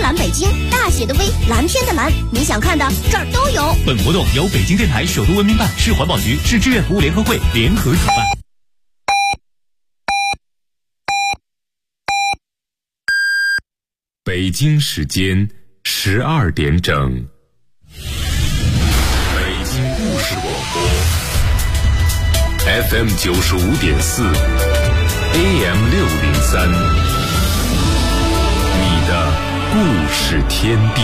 蓝北京，大写的 V， 蓝天的蓝，你想看的这儿都有。 本活动由北京电台首都文明办、市环保局、市志愿服务联合会联合主办。 北京时间12点整。北京故事广播 FM 95.4 AM 603，你的故事天地。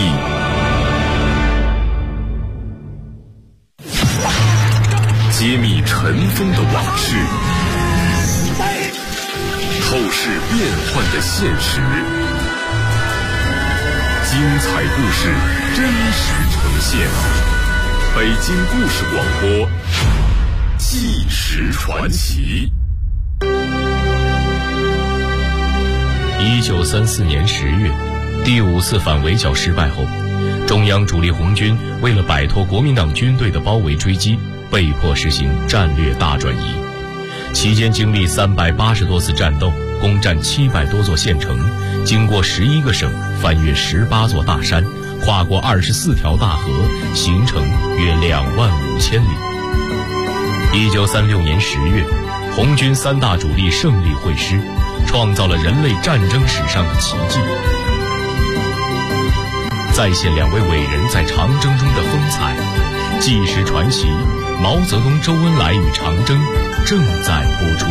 揭秘尘封的往事，透视变幻的现实，精彩故事真实呈现。北京故事广播，纪实传奇。 1934年10月，第5次反围剿失败后，中央主力红军为了摆脱国民党军队的包围追击，被迫实行战略大转移。期间经历380多次战斗，攻占700多座县城，经过11个省，翻越18座大山，跨过24条大河，行程约25000里。1936年10月，红军3大主力胜利会师，创造了人类战争史上的奇迹。再现2位伟人在长征中的风采，纪实传奇毛泽东、周恩来与长征正在播出。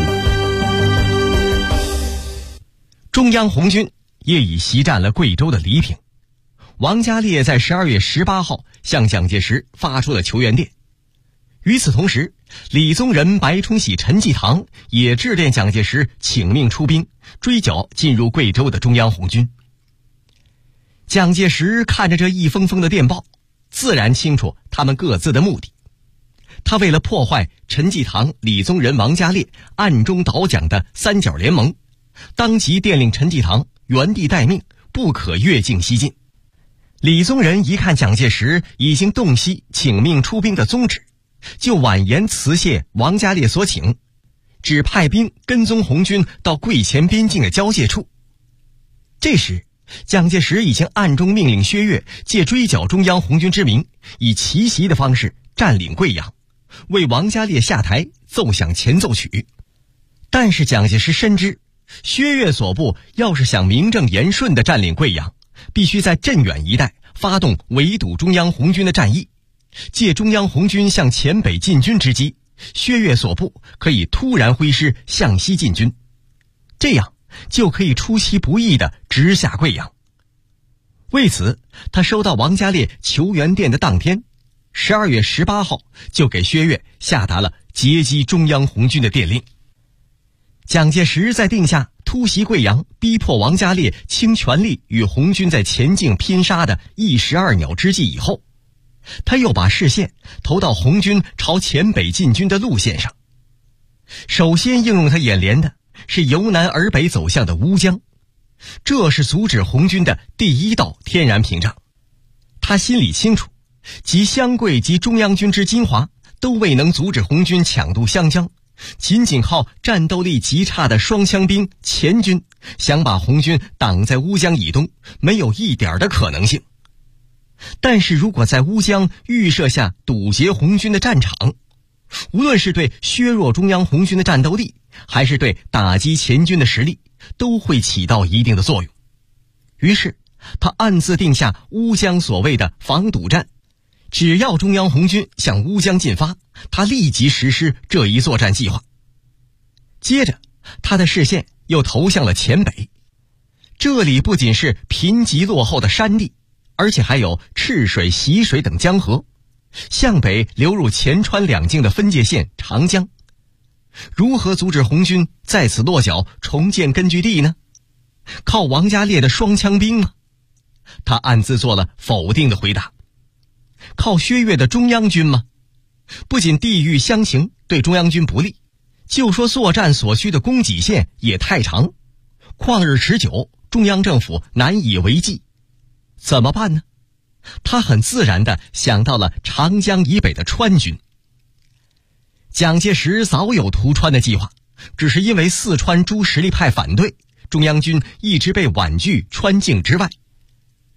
中央红军也已袭占了贵州的黎平。王家烈在12月18号向蒋介石发出了求援电。与此同时，李宗仁、白崇禧、陈济棠也致电蒋介石，请命出兵追剿进入贵州的中央红军。蒋介石看着这一封封的电报，自然清楚他们各自的目的。他为了破坏陈济棠、李宗仁、王家烈暗中倒蒋的三角联盟，当即电令陈济棠原地待命，不可越境西进。李宗仁一看蒋介石已经洞悉请命出兵的宗旨，就婉言辞谢王家烈所请，只派兵跟踪红军到桂黔边境的交界处。这时蒋介石已经暗中命令薛岳借追剿中央红军之名，以奇袭的方式占领贵阳，为王家烈下台奏响前奏曲。但是蒋介石深知，薛岳所部要是想名正言顺地占领贵阳，必须在镇远一带发动围堵中央红军的战役，借中央红军向黔北进军之机，薛岳所部可以突然挥师向西进军，这样就可以出其不意地直下贵阳。为此，他收到王家烈求援电的当天，12月18号就给薛岳下达了截击中央红军的电令。蒋介石在定下突袭贵阳，逼迫王家烈倾全力与红军在前境拼杀的一石二鸟之计以后，他又把视线投到红军朝黔北进军的路线上。首先映入他眼帘的是由南而北走向的乌江，这是阻止红军的第一道天然屏障。他心里清楚，即湘桂及中央军之金华都未能阻止红军抢渡湘江，仅仅靠战斗力极差的双枪兵黔军想把红军挡在乌江以东，没有一点的可能性。但是如果在乌江预设下堵截红军的战场，无论是对削弱中央红军的战斗力，还是对打击黔军的实力，都会起到一定的作用。于是他暗自定下乌江所谓的防堵战，只要中央红军向乌江进发，他立即实施这一作战计划。接着他的视线又投向了黔北，这里不仅是贫瘠落后的山地，而且还有赤水、习水等江河，向北流入黔川两境的分界线长江。如何阻止红军在此落脚重建根据地呢？靠王家烈的双枪兵吗？他暗自做了否定的回答。靠薛岳的中央军吗？不仅地域相形对中央军不利，就说作战所需的供给线也太长，旷日持久，中央政府难以为继。怎么办呢？他很自然地想到了长江以北的川军。蒋介石早有屠川的计划，只是因为四川诸实力派反对，中央军一直被婉拒川境之外。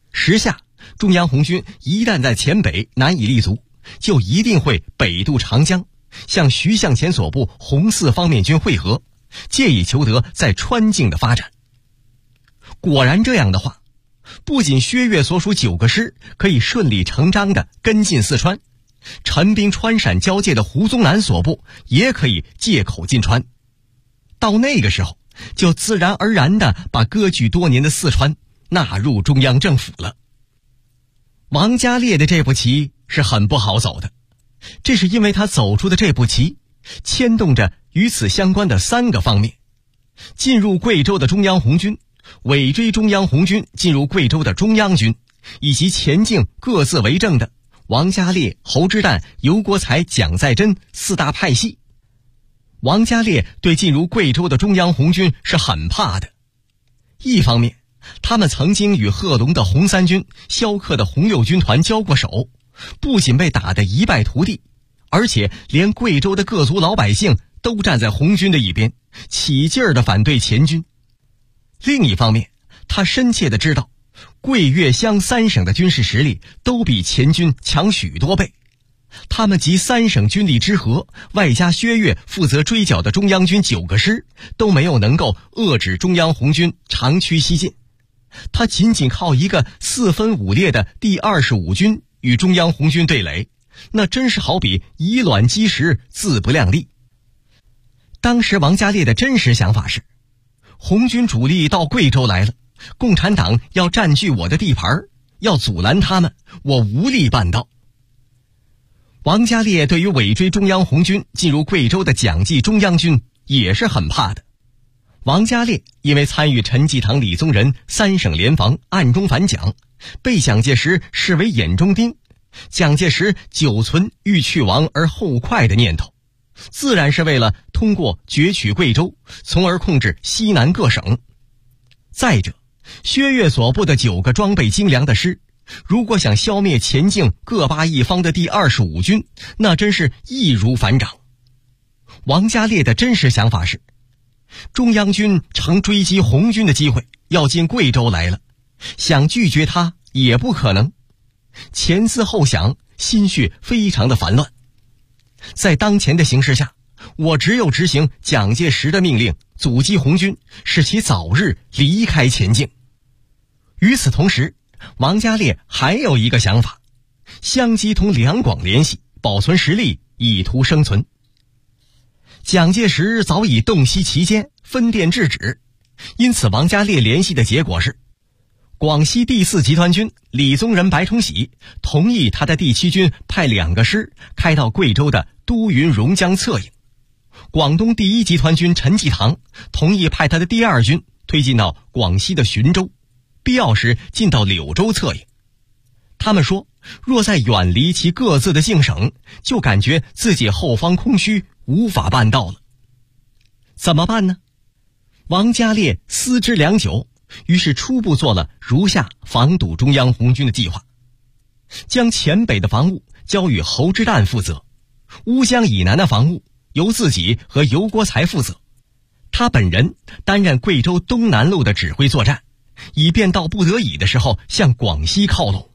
时下中央红军一旦在黔北难以立足，就一定会北渡长江，向徐向前所部红四方面军会合，借以求得在川境的发展。果然这样的话，不仅薛岳所属9个师可以顺理成章地跟进四川，陈兵川陕交界的胡宗南所部也可以借口进川。到那个时候，就自然而然地把割据多年的四川纳入中央政府了。王家烈的这步棋是很不好走的，这是因为他走出的这步棋牵动着与此相关的3个方面：进入贵州的中央红军，尾追中央红军进入贵州的中央军，以及前境各自为政的王家烈、侯之旦、游国才、蒋在珍4大派系。王家烈对进入贵州的中央红军是很怕的。一方面，他们曾经与贺龙的红三军、萧克的红六军团交过手，不仅被打得一败涂地，而且连贵州的各族老百姓都站在红军的一边，起劲儿地反对黔军。另一方面，他深切地知道，贵粤湘3省的军事实力都比黔军强许多倍，他们集3省军力之和，外加薛岳负责追剿的中央军9个师，都没有能够遏制中央红军长驱西进。他仅仅靠一个4分5裂的第25军与中央红军对垒，那真是好比以卵击石，自不量力。当时王家烈的真实想法是，红军主力到贵州来了，共产党要占据我的地盘，要阻拦他们，我无力办到。王家烈对于尾追中央红军进入贵州的蒋济中央军也是很怕的。王家烈因为参与陈济棠、李宗仁3省联防，暗中反蒋，被蒋介石视为眼中钉。蒋介石久存欲去亡而后快的念头，自然是为了通过攫取贵州，从而控制西南各省。再者，薛岳所部的9个装备精良的师，如果想消灭黔境各巴一方的第25军，那真是易如反掌。王家烈的真实想法是，中央军乘追击红军的机会要进贵州来了，想拒绝他也不可能。前思后想，心绪非常的烦乱。在当前的形势下，我只有执行蒋介石的命令，阻击红军，使其早日离开黔境。与此同时，王家烈还有一个想法，相机同两广联系，保存实力，以图生存。蒋介石早已洞悉其间，分店制止，因此王家烈联系的结果是，广西第4集团军李宗仁、白崇禧同意他的第7军派2个师开到贵州的都匀、榕江策应，广东第1集团军陈济棠同意派他的第2军推进到广西的浔州，必要时进到柳州策应。他们说，若在远离其各自的境省，就感觉自己后方空虚，无法办到了。怎么办呢？王家烈思之良久，于是初步做了如下防堵中央红军的计划：将黔北的防务交予侯之旦负责，乌江以南的防务由自己和游国才负责，他本人担任贵州东南路的指挥作战，以便到不得已的时候向广西靠拢。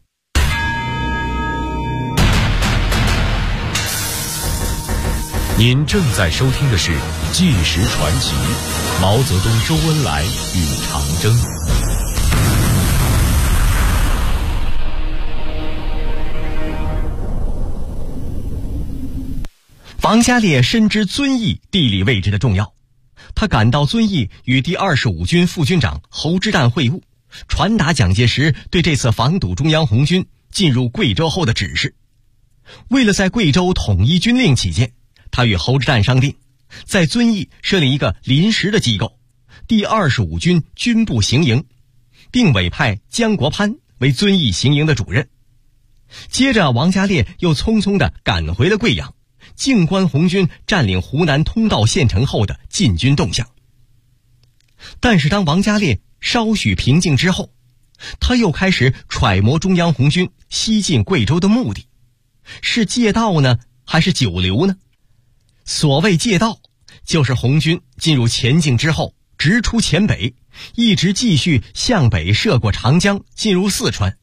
您正在收听的是《纪实传奇》，毛泽东、周恩来与长征。 王家烈深知遵义地理位置的重要，他赶到遵义与第25军副军长侯之旦会晤，传达蒋介石对这次防堵中央红军进入贵州后的指示。为了在贵州统一军令起见，他与侯之旦商定，在遵义设立一个临时的机构，第25军军部行营，并委派姜国藩为遵义行营的主任。接着王家烈又匆匆地赶回了贵阳，静观红军占领湖南通道县城后的进军动向。但是当王家烈稍许平静之后，他又开始揣摩中央红军西进贵州的目的，是借道呢，还是久留呢？所谓借道，就是红军进入黔境之后，直出黔北，一直继续向北涉过长江，进入四川，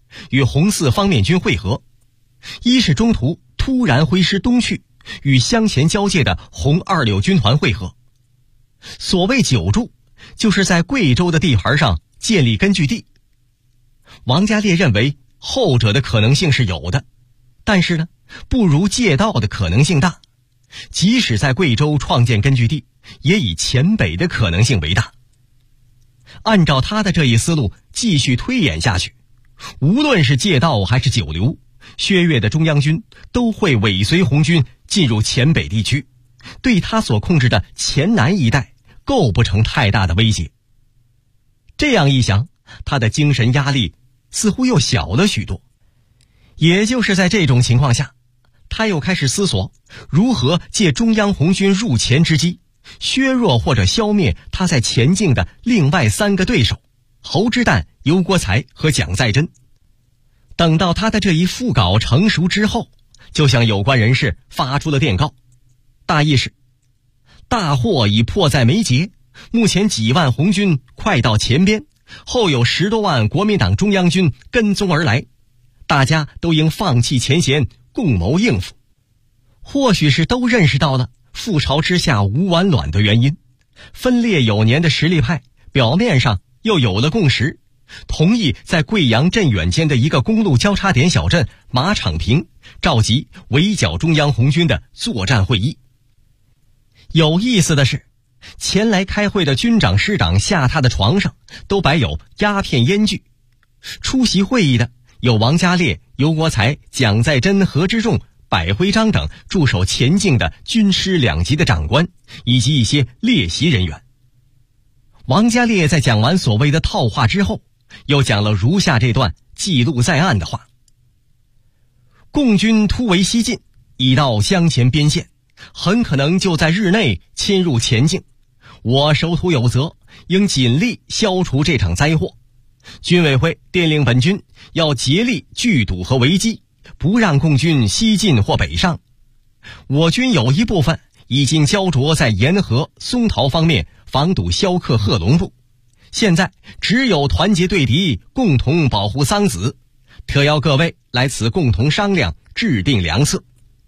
与红四方面军会合，一是中途突然挥师东去，与湘黔交界的红26军团会合。所谓久驻，就是在贵州的地盘上建立根据地。王家烈认为后者的可能性是有的，但是呢，不如借道的可能性大。即使在贵州创建根据地，也以黔北的可能性为大。按照他的这一思路继续推演下去，无论是借道还是久留，薛岳的中央军都会尾随红军进入黔北地区，对他所控制的黔南一带构不成太大的威胁。这样一想，他的精神压力似乎又小了许多。也就是在这种情况下，他又开始思索如何借中央红军入黔之机，削弱或者消灭他在黔境的另外3个对手侯之旦、尤国才和蒋在珍。等到他的这一副稿成熟之后，就向有关人士发出了电告，大意是：大祸已迫在眉睫，目前几万红军快到黔边，后有10多万国民党中央军跟踪而来，大家都应放弃前嫌，共谋应付。或许是都认识到了覆巢之下无完卵的原因，分裂有年的实力派表面上又有了共识，同意在贵阳镇远间的一个公路交叉点小镇马场坪召集围剿中央红军的作战会议。有意思的是，前来开会的军长师长下榻的床上都摆有鸦片烟具，出席会议的有王家烈、尤国才、蒋在珍、何之仲、百辉章等驻守黔境的军师2级的长官，以及一些列席人员。王家烈在讲完所谓的套话之后，又讲了如下这段记录在案的话：共军突围西进，已到湘黔边线，很可能就在日内侵入黔境，我守土有责，应尽力消除这场灾祸。军委会电令本军要竭力拒堵和围击，不让共军西进或北上。我军有一部分已经焦灼在沿河、松桃方面防堵萧克、贺龙部，现在只有团结对敌，共同保护桑梓，特邀各位来此共同商量，制定良策。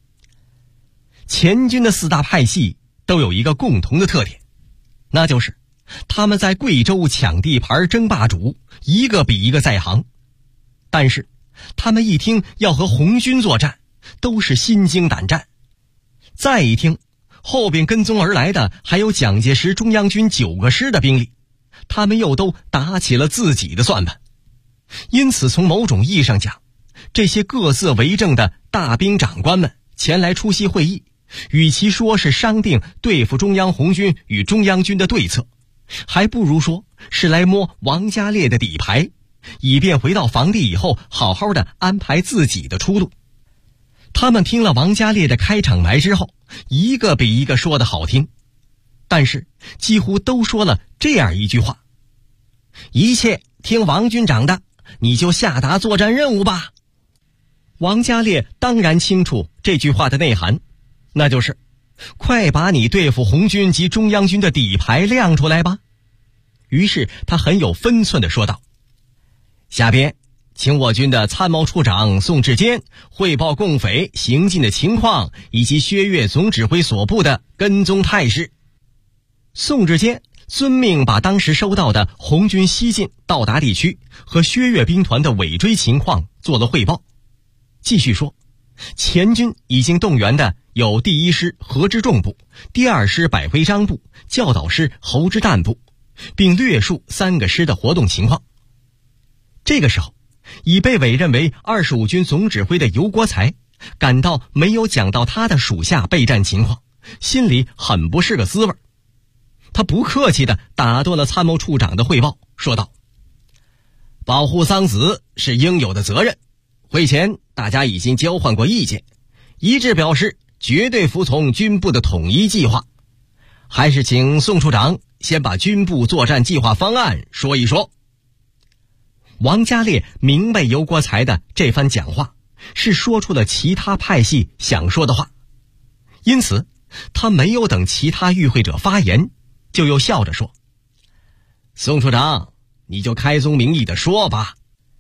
黔军的4大派系都有一个共同的特点，那就是他们在贵州抢地盘争霸主，一个比一个在行。但是他们一听要和红军作战，都是心惊胆战。再一听后边跟踪而来的还有蒋介石中央军9个师的兵力，他们又都打起了自己的算盘。因此从某种意义上讲，这些各色为政的大兵长官们前来出席会议，与其说是商定对付中央红军与中央军的对策，还不如说是来摸王家烈的底牌，以便回到房地以后好好的安排自己的出路。他们听了王家烈的开场白之后，一个比一个说得好听，但是几乎都说了这样一句话：一切听王军长的，你就下达作战任务吧。王家烈当然清楚这句话的内涵，那就是快把你对付红军及中央军的底牌亮出来吧。于是他很有分寸地说道：下边请我军的参谋处长宋志坚汇报共匪行进的情况，以及薛岳总指挥所部的跟踪态势。宋志坚遵命把当时收到的红军西进到达地区和薛岳兵团的尾追情况做了汇报，继续说，黔军已经动员的有第1师何之仲部、第2师百辉章部、教导师侯之旦部，并略述3个师的活动情况。这个时候，已被委任为25军总指挥的尤国才感到没有讲到他的属下备战情况，心里很不是个滋味。他不客气地打断了参谋处长的汇报，说道：保护桑梓是应有的责任，会前大家已经交换过意见，一致表示绝对服从军部的统一计划。还是请宋处长先把军部作战计划方案说一说。王家烈明白尤国才的这番讲话是说出了其他派系想说的话，因此他没有等其他与会者发言，就又笑着说：宋处长，你就开宗明义地说吧。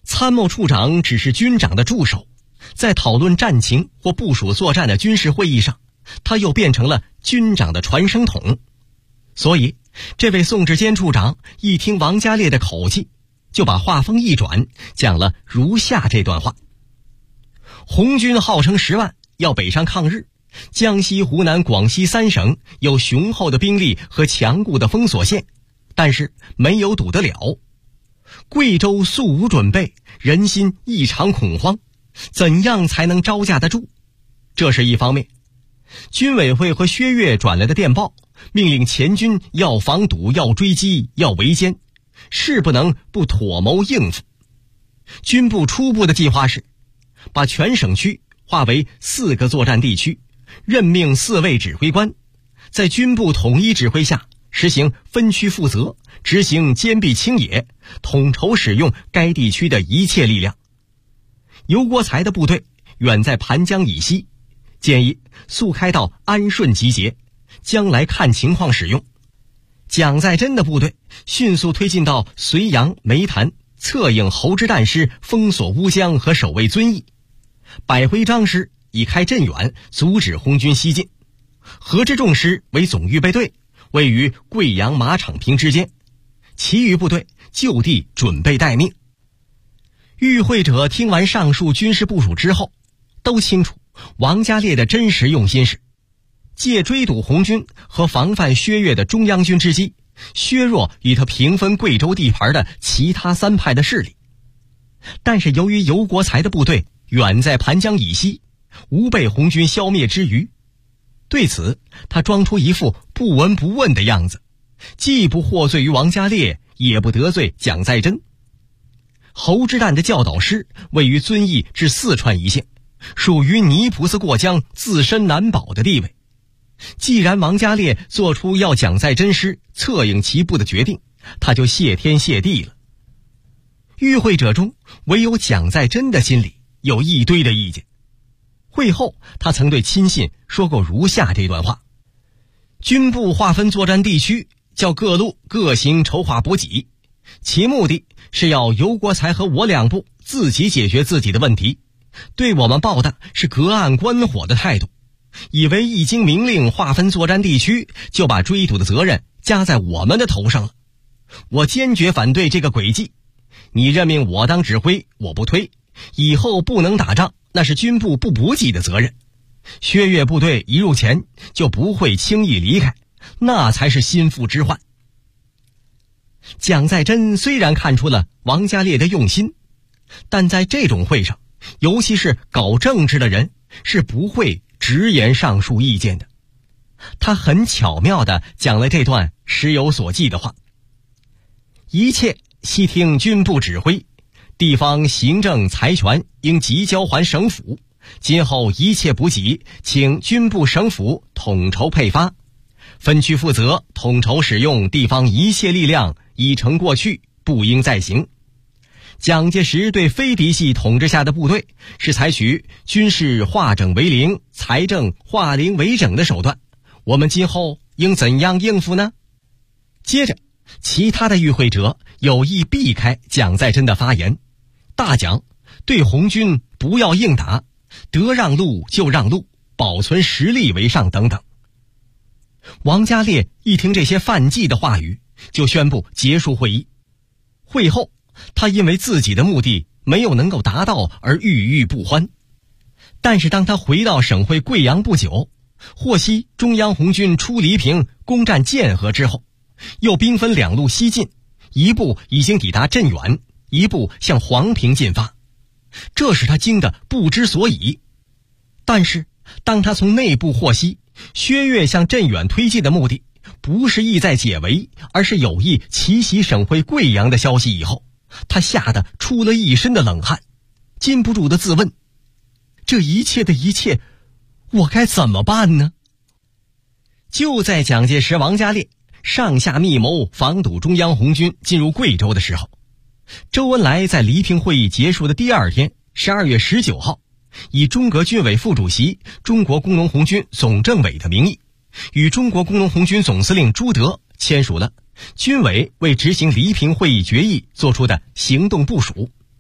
参谋处长只是军长的助手，在讨论战情或部署作战的军事会议上，他又变成了军长的传声筒。所以这位宋志坚处长一听王家烈的口气，就把话锋一转，讲了如下这段话：红军号称10万，要北上抗日，江西、湖南、广西3省有雄厚的兵力和强固的封锁线，但是没有堵得了。贵州素无准备，人心异常恐慌，怎样才能招架得住？这是一方面。军委会和薛岳转来的电报，命令前军要防堵，要追击，要围歼，是不能不妥谋应付。军部初步的计划是把全省区划为4个作战地区，任命4位指挥官，在军部统一指挥下实行分区负责，执行坚壁清野，统筹使用该地区的一切力量。尤国才的部队远在盘江以西，建议速开到安顺集结，将来看情况使用。蒋在珍的部队迅速推进到绥阳、梅潭，策应侯之旦师封锁乌江和守卫遵义。百辉章师以开镇远，阻止红军西进。何之仲师为总预备队，位于贵阳马场坪之间，其余部队就地准备待命。与会者听完上述军事部署之后，都清楚王家烈的真实用心是借追堵红军和防范薛岳的中央军之机，削弱与他平分贵州地盘的其他3派的势力。但是由于尤国才的部队远在盘江以西，无被红军消灭之余，对此他装出一副不闻不问的样子，既不获罪于王家烈，也不得罪蒋在珍。侯之旦的教导师位于遵义至四川一线，属于泥菩萨过江自身难保的地位。既然王家烈做出要蒋在珍师策应其部的决定，他就谢天谢地了。与会者中唯有蒋在珍的心里有一堆的意见。会后他曾对亲信说过如下这段话：军部划分作战地区，叫各路各行筹划补给，其目的是要尤国才和我2部自己解决自己的问题，对我们抱的是隔岸观火的态度，以为一经明令划分作战地区，就把追堵的责任加在我们的头上了。我坚决反对这个诡计，你任命我当指挥，我不推，以后不能打仗，那是军部不补给的责任。薛岳部队一入前就不会轻易离开，那才是心腹之患。蒋在珍虽然看出了王家烈的用心，但在这种会上，尤其是搞政治的人，是不会直言上述意见的。他很巧妙地讲了这段时有所记的话：一切悉听军部指挥，地方行政财权应即交还省府，今后一切补给请军部省府统筹配发，分区负责统筹使用地方一切力量，已成过去，不应再行。蒋介石对非嫡系统治下的部队是采取军事化整为零，财政化零为整的手段，我们今后应怎样应付呢？接着其他的与会者有意避开蒋在珍的发言，大讲对红军不要硬打，得让路就让路，保存实力为上等等。王家烈一听这些犯忌的话语，就宣布结束会议。会后他因为自己的目的没有能够达到而郁郁不欢，但是当他回到省会贵阳不久，获悉中央红军出黎平攻占建河之后，又兵分2路西进，一部已经抵达镇远，一部向黄平进发，这使他惊得不知所以。但是当他从内部获悉薛岳向镇远推进的目的不是意在解围，而是有意奇袭省会贵阳的消息以后，他吓得出了一身的冷汗，禁不住的自问：这一切的一切，我该怎么办呢？就在蒋介石、王家烈上下密谋防堵中央红军进入贵州的时候，周恩来在黎平会议结束的第2天12月19号，以中革军委副主席、中国工农红军总政委的名义，与中国工农红军总司令朱德签署了军委为执行黎平会议决议做出的行动部署。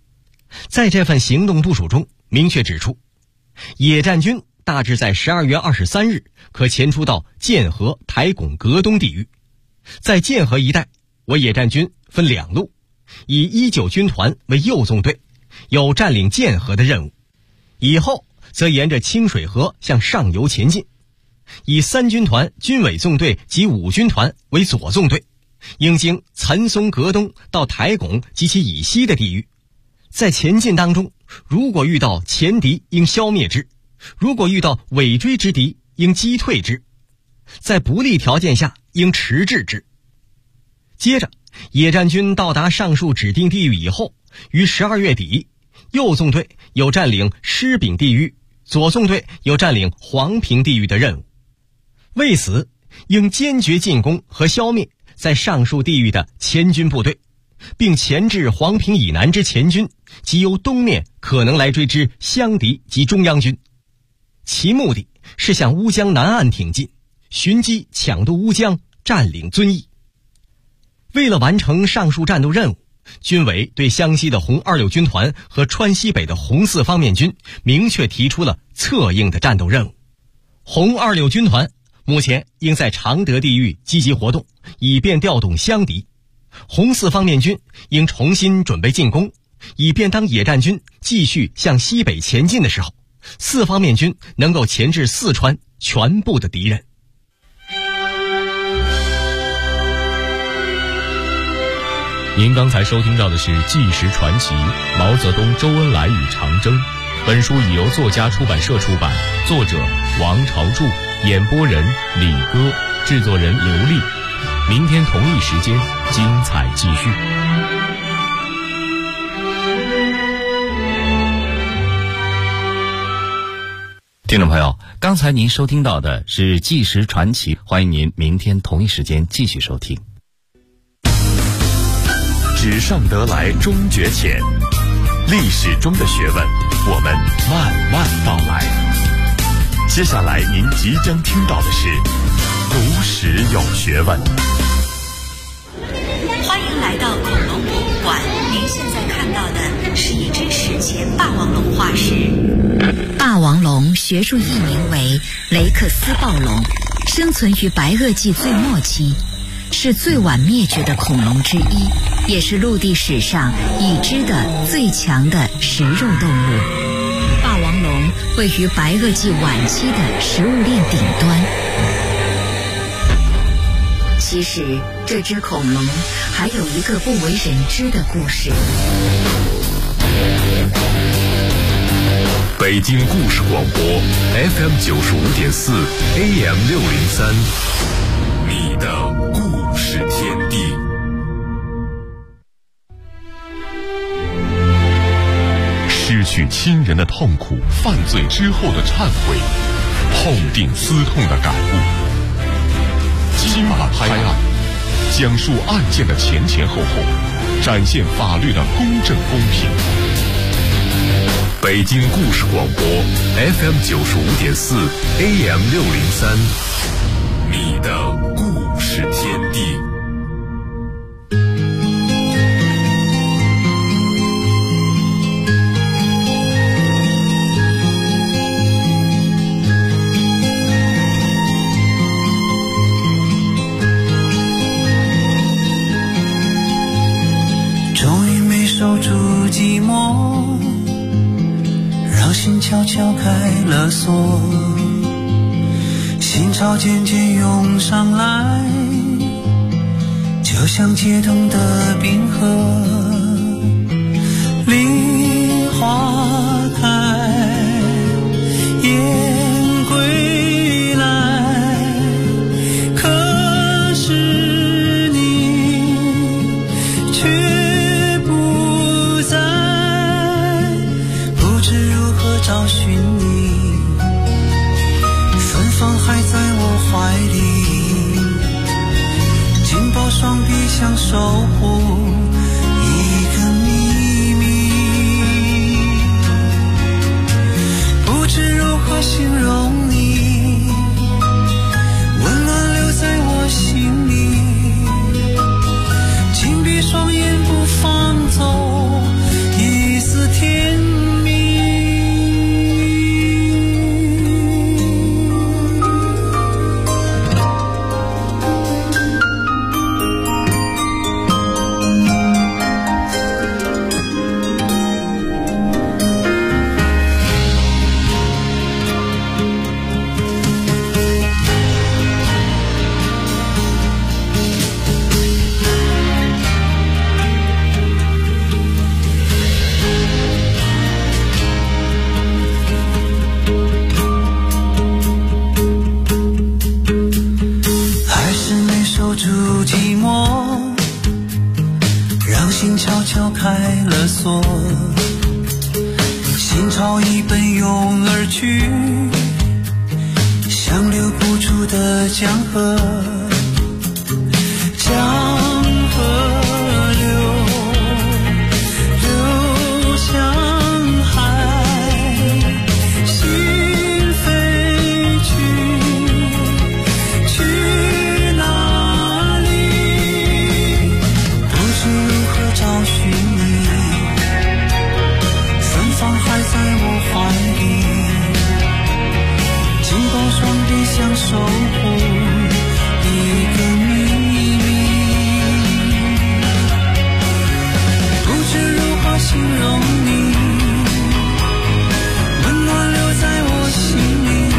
在这份行动部署中明确指出，野战军大致在12月23日可前出到建河、台拱、阁东地域。在建河一带，我野战军分2路，以19军团为右纵队，有占领建河的任务，以后则沿着清水河向上游前进，以3军团军委纵队及5军团为左纵队，应经岑松、阁东到台拱及其以西的地域。在前进当中，如果遇到前敌，应消灭之；如果遇到尾追之敌，应击退之；在不利条件下，应迟滞之。接着，野战军到达上述指定地域以后，于12月底，右纵队有占领狮饼地域，左纵队有占领黄平地域的任务。为此，应坚决进攻和消灭在上述地域的前军部队，并钳制黄平以南之前军及由东面可能来追之湘敌及中央军。其目的是向乌江南岸挺进，寻机抢渡乌江，占领遵义。为了完成上述战斗任务，军委对湘西的红26军团和川西北的红4方面军明确提出了策应的战斗任务。红26军团目前应在常德地域积极活动，以便调动湘敌；红4方面军应重新准备进攻，以便当野战军继续向西北前进的时候，4方面军能够钳制四川全部的敌人。 您刚才收听到的是《纪实传奇：毛泽东、周恩来与长征》。本书已由作家出版社出版，作者王朝柱，演播人李歌，制作人刘丽。明天同一时间，精彩继续。 听众朋友，刚才您收听到的是《纪实传奇》，欢迎您明天同一时间继续收听。 纸上得来终觉浅，历史中的学问，我们慢慢道来。接下来您即将听到的是读史有学问。 欢迎来到恐龙博物馆，您现在看到的是一只史前霸王龙化石。霸王龙学术译名为雷克斯暴龙，生存于白垩纪最末期，是最晚灭绝的恐龙之一，也是陆地史上已知的最强的食肉动物。霸王龙位于白垩纪晚期的食物链顶端。其实这只恐龙还有一个不为人知的故事。 北京故事广播 FM 95.4 AM 603，你的故事天地。失去亲人的痛苦，犯罪之后的忏悔，痛定思痛的感悟。金马拍案，讲述案件的前前后后，展现法律的公正公平。北京故事广播 FM 95.4 AM 603，你的故事天地。 守住寂寞，让心悄悄开了锁，心潮渐渐涌上来，就像解冻的冰河。梨花开，雁归来，可是你却找寻你，芬芳还在我怀里，紧抱双臂想守护一个秘密，不知如何形容你，温暖留在我心里，紧闭双眼不放走一丝甜。 潮已奔涌而去，像流不出的江河，江河流向海，心飞去哪里？不知如何找寻你，芬芳还在我怀里，紧抱双臂相守护一个秘密，不知如何形容你，温暖留在我心里，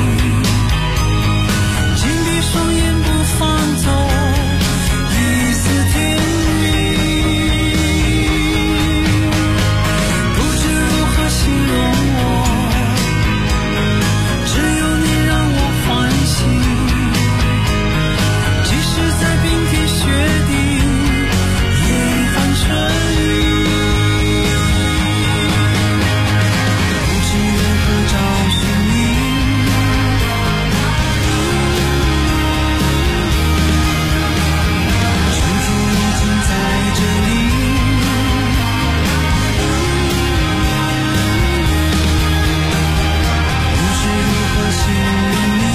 紧闭双眼不放走一丝甜蜜，不知如何形容我，只有你让我欢喜，即使在冰天雪地也含春雨，不知如何找寻你，春天已经在这里，不知如何形容你，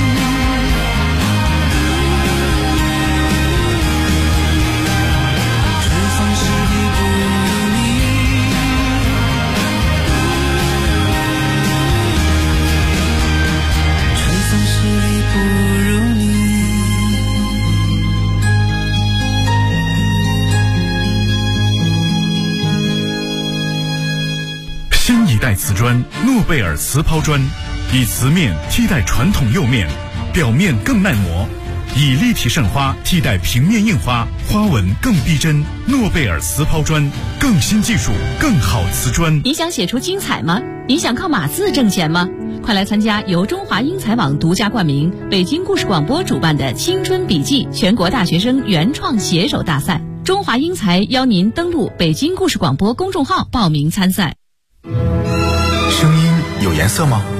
春风十里不如你，春风十里不如你。 新一代瓷砖诺贝尔瓷抛砖，以瓷面替代传统釉面，表面更耐磨，以立体渗花替代平面印花，花纹更逼真。诺贝尔瓷抛砖，更新技术，更好瓷砖。 你想写出精彩吗？你想靠码字挣钱吗？快来参加由中华英才网独家冠名、北京故事广播主办的青春笔记全国大学生原创写手大赛。中华英才邀您登录北京故事广播公众号报名参赛。 声音有颜色吗？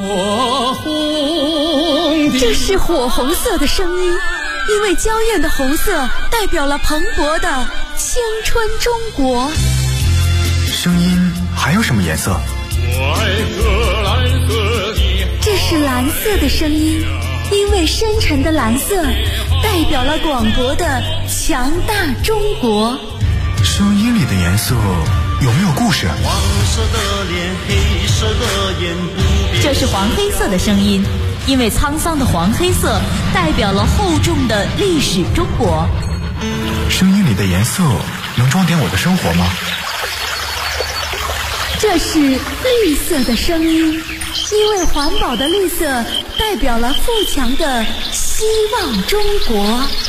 这是火红色的声音，因为娇艳的红色代表了蓬勃的青春中国。 声音还有什么颜色？ 这是蓝色的声音，因为深沉的蓝色代表了广博的强大中国。 声音里的颜色有没有故事？ 黄色的脸，黑色的眼， 这是黄黑色的声音，因为沧桑的黄黑色代表了厚重的历史中国。 声音里的颜色能装点我的生活吗？ 这是绿色的声音，因为环保的绿色代表了富强的希望中国。